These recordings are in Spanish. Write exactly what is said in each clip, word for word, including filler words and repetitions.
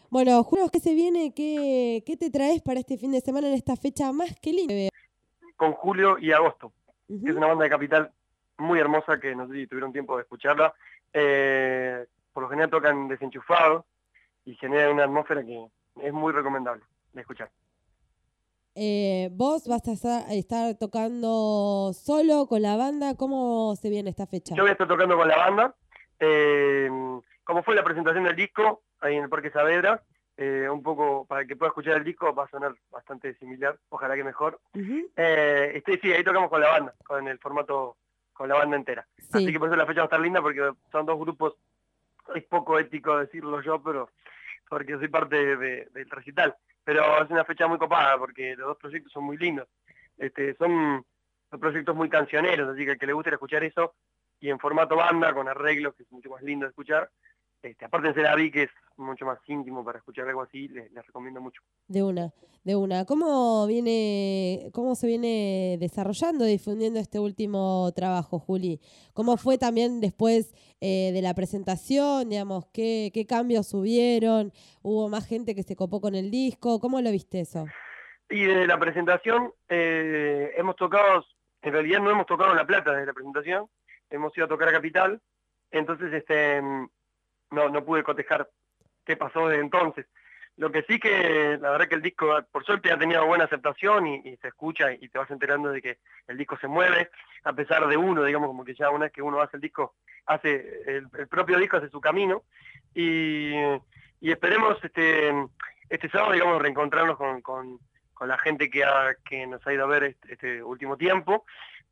Bueno, Julio, ¿qué se viene? ¿Qué, qué te traes para este fin de semana en esta fecha más que linda? Con Julio y Agosto, que es Uh-huh. una banda de Capital muy hermosa que no sé si tuvieron tiempo de escucharla. Eh, por lo general tocan desenchufados y generan una atmósfera que es muy recomendable de escuchar. Eh, ¿Vos vas a estar, estar tocando solo con la banda? ¿Cómo se viene esta fecha? Yo voy a estar tocando con la banda. Eh, como fue la presentación del disco ahí en el Parque Saavedra, eh, un poco para que pueda escuchar el disco va a sonar bastante similar, ojalá que mejor. Uh-huh. Eh, estoy, sí, ahí tocamos con la banda, con el formato, con la banda entera. Así que Sí. por eso la fecha va a estar linda porque son dos grupos, es poco ético decirlo yo, pero porque soy parte de, de, del recital. Pero es una fecha muy copada porque los dos proyectos son muy lindos. Este, son, son proyectos muy cancioneros, así que al que le guste escuchar eso, y en formato banda, con arreglos, que es mucho más lindo de escuchar. Este, aparte de Seraví, que es mucho más íntimo para escuchar algo así, les, les recomiendo mucho. De una, de una. ¿Cómo viene, cómo se viene desarrollando y difundiendo este último trabajo, Juli? ¿Cómo fue también después eh, de la presentación? Digamos, ¿qué, qué cambios hubieron? ¿Hubo más gente que se copó con el disco? ¿Cómo lo viste eso? Y desde la presentación eh, hemos tocado, en realidad no hemos tocado en La Plata desde la presentación, hemos ido a tocar a Capital, entonces este no, no pude cotejar qué pasó desde entonces. Lo que sí que, la verdad que el disco, por suerte, ha tenido buena aceptación y, y se escucha y te vas enterando de que el disco se mueve, a pesar de uno, digamos, como que ya una vez que uno hace el disco, hace el, el propio disco hace su camino. Y, y esperemos este, este sábado, digamos, reencontrarnos con, con, con la gente que, ha, que nos ha ido a ver este, este último tiempo.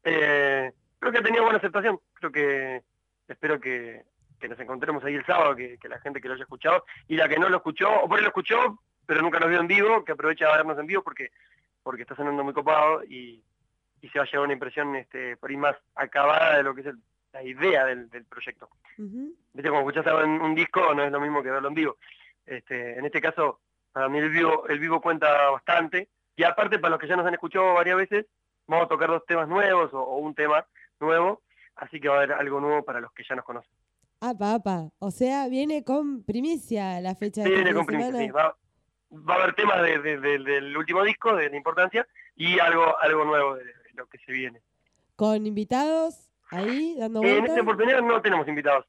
Eh, creo que ha tenido buena aceptación, creo que espero que que nos encontremos ahí el sábado, que, que la gente que lo haya escuchado, y la que no lo escuchó, o por ahí lo escuchó, pero nunca nos vio en vivo, que aproveche a vernos en vivo porque, porque está sonando muy copado y, y se va a llevar una impresión este, por ahí más acabada de lo que es el, la idea del, del proyecto. Uh-huh. Viste, cuando escuchás algo en un disco no es lo mismo que verlo en vivo. Este, en este caso, para mí el vivo, el vivo cuenta bastante, y aparte para los que ya nos han escuchado varias veces, vamos a tocar dos temas nuevos o, o un tema nuevo, así que va a haber algo nuevo para los que ya nos conocen. Apa, apa. O sea, viene con primicia la fecha de Sí, este viene fin de con primicia, sí. semana. Va, va a haber temas de, de, de, del último disco, de la importancia, y algo, algo nuevo de, de lo que se viene. Con invitados ahí dando En esta vueltas. oportunidad no tenemos invitados.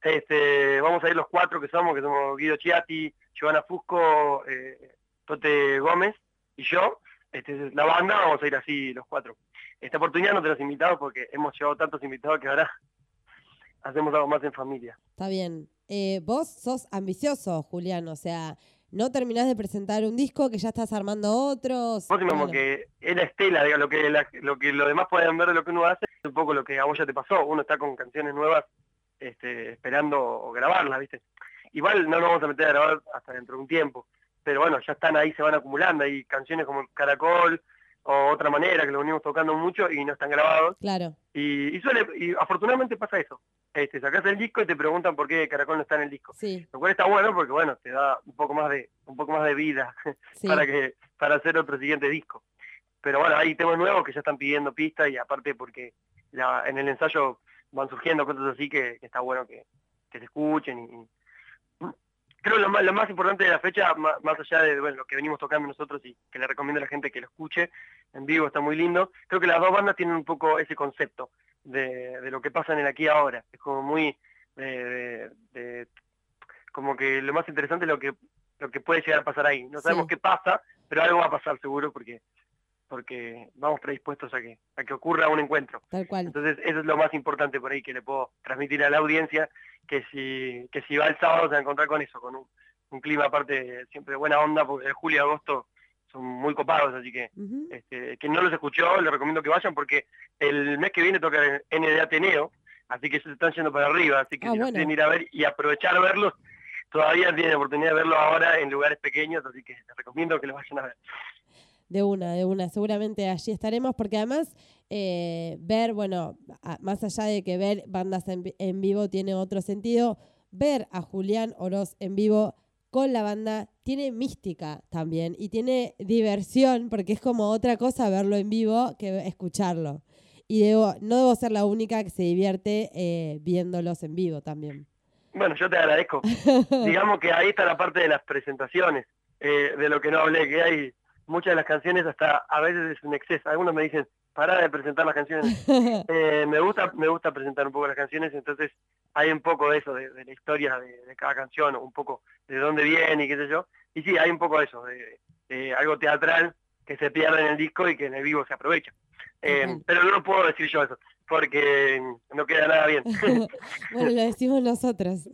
Este, vamos a ir los cuatro que somos, que somos Guido Chiatti, Giovanna Fusco, eh, Tote Gómez y yo. Este es la banda, vamos a ir así los cuatro. Esta oportunidad no tenemos invitados porque hemos llevado tantos invitados que ahora hacemos algo más en familia. Está bien. Eh, vos sos ambicioso, Julián, o sea, no terminás de presentar un disco que ya estás armando otros. Vos mismo Bueno, que es la estela, digamos, lo que, la, lo que los demás pueden ver de lo que uno hace, es un poco lo que a vos ya te pasó. Uno está con canciones nuevas este, esperando grabarlas, ¿viste? Igual no nos vamos a meter a grabar hasta dentro de un tiempo, pero bueno, ya están ahí, se van acumulando. Hay canciones como Caracol o Otra Manera, que lo venimos tocando mucho y no están grabados. claro. Y, y suele, y afortunadamente pasa eso. Este, sacás el disco y te preguntan por qué Caracol no está en el disco. Sí, Lo cual está bueno porque bueno, te da un poco más de, un poco más de vida para sí. que, para hacer otro siguiente disco. Pero bueno, hay temas nuevos que ya están pidiendo pistas y aparte porque la, en el ensayo van surgiendo cosas así que, que está bueno que, que se escuchen. Y, y creo que lo más, lo más importante de la fecha, más, más allá de bueno, lo que venimos tocando nosotros y que le recomiendo a la gente que lo escuche en vivo, está muy lindo, creo que las dos bandas tienen un poco ese concepto de, de lo que pasa en el aquí y ahora. Es como muy... De, de, de, como que lo más interesante es lo que, lo que puede llegar a pasar ahí. No sabemos Sí, qué pasa, pero algo va a pasar seguro porque porque vamos predispuestos a que, a que ocurra un encuentro. tal cual. Entonces eso es lo más importante por ahí que le puedo transmitir a la audiencia, que si, que si va el sábado se va a encontrar con eso, con un, un clima aparte siempre de buena onda, porque el julio y agosto son muy copados, así que Uh-huh. este, quien no los escuchó, les recomiendo que vayan porque el mes que viene toca el N D Ateneo, así que ellos están yendo para arriba, así que Ah, si los quieren bueno, ir a ver y aprovechar a verlos, todavía tienen oportunidad de verlo ahora en lugares pequeños, así que les recomiendo que los vayan a ver. de una, de una. Seguramente allí estaremos porque además eh, ver, bueno, a, más allá de que ver bandas en, en vivo tiene otro sentido, ver a Julián Oroz en vivo con la banda tiene mística también y tiene diversión porque es como otra cosa verlo en vivo que escucharlo. Y debo, no debo ser la única que se divierte eh, viéndolos en vivo también. Bueno, yo te agradezco. Digamos que ahí está la parte de las presentaciones, eh, de lo que no hablé, que hay muchas de las canciones hasta a veces es un exceso. Algunos me dicen, pará de presentar las canciones. Eh, me gusta me gusta presentar un poco las canciones, entonces hay un poco de eso, de, de la historia de, de cada canción, un poco de dónde viene y qué sé yo. Y sí, hay un poco de eso, de, de algo teatral que se pierde en el disco y que en el vivo se aprovecha. Eh, Total. pero no lo puedo decir yo eso, porque no queda nada bien. Bueno, lo decimos nosotros.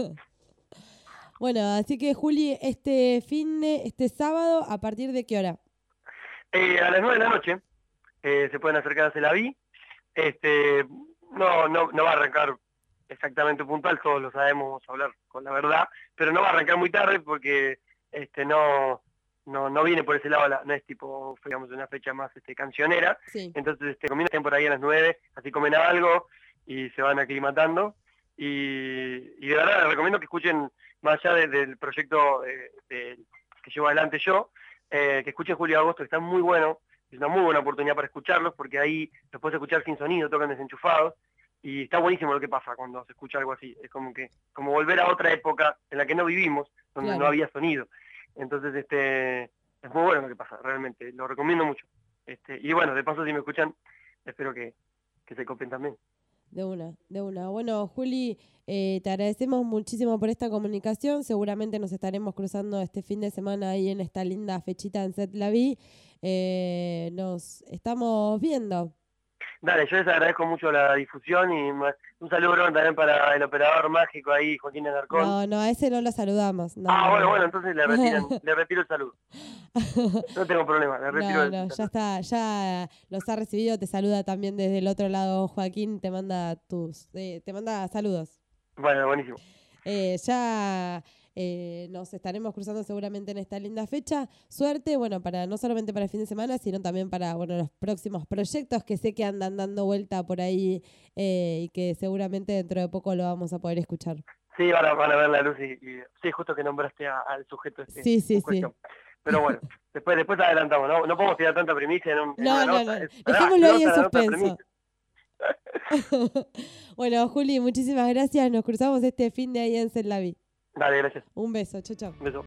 Bueno, así que Juli, este fin de, este sábado, ¿a partir de qué hora? Eh, a las nueve de la noche eh, se pueden acercar a Celaví. Este, no, no, no va a arrancar exactamente puntual, todos lo sabemos, vamos a hablar con la verdad, pero no va a arrancar muy tarde porque este, no, no, no viene por ese lado, la, no es tipo, digamos, una fecha más este, cancionera. Sí. Entonces, este, comienzan estén por ahí a las nueve, así comen algo y se van aclimatando. Y, y de verdad les recomiendo que escuchen, más allá de, del proyecto de, de, que llevo adelante yo, eh, que escuchen Julio y Agosto, que está muy bueno. Es una muy buena oportunidad para escucharlos, porque ahí los puedes escuchar sin sonido, tocan desenchufados, y está buenísimo lo que pasa cuando se escucha algo así. Es como que como volver a otra época en la que no vivimos, donde Claro. no había sonido. Entonces, este es muy bueno lo que pasa, realmente. Lo recomiendo mucho. Este, y bueno, de paso, si me escuchan, espero que, que se copen también. De una, de una. Bueno, Juli, eh, te agradecemos muchísimo por esta comunicación. Seguramente nos estaremos cruzando este fin de semana ahí en esta linda fechita en Set La Vi. Eh, nos estamos viendo. Dale, yo les agradezco mucho la difusión y un saludo también para el operador mágico ahí, Joaquín Alarcón. No, no, a ese no lo saludamos. No, ah, no, bueno, no. bueno, entonces le, retiran, le retiro el saludo. No tengo problema, le retiro No, el no, saludo. ya está, ya los ha recibido, te saluda también desde el otro lado Joaquín, te manda tus, eh, te manda saludos. Bueno, buenísimo. Eh, ya eh, nos estaremos cruzando seguramente en esta linda fecha. Suerte, bueno, para no solamente para el fin de semana, sino también para bueno los próximos proyectos que sé que andan dando vuelta por ahí eh, y que seguramente dentro de poco lo vamos a poder escuchar. Sí, van a, van a ver la luz y, y sí, justo que nombraste a, al sujeto este sí, sí, en cuestión. Sí. Pero bueno, después después adelantamos, ¿no? No podemos tirar tanta primicia en, un, en no, una no, nota. no, Es, dejémoslo ah, ahí en nota, suspenso. Bueno, Juli, muchísimas gracias. Nos cruzamos este fin de ahí en Set La Vi. Dale, gracias. Un beso, chau, chau. Un beso.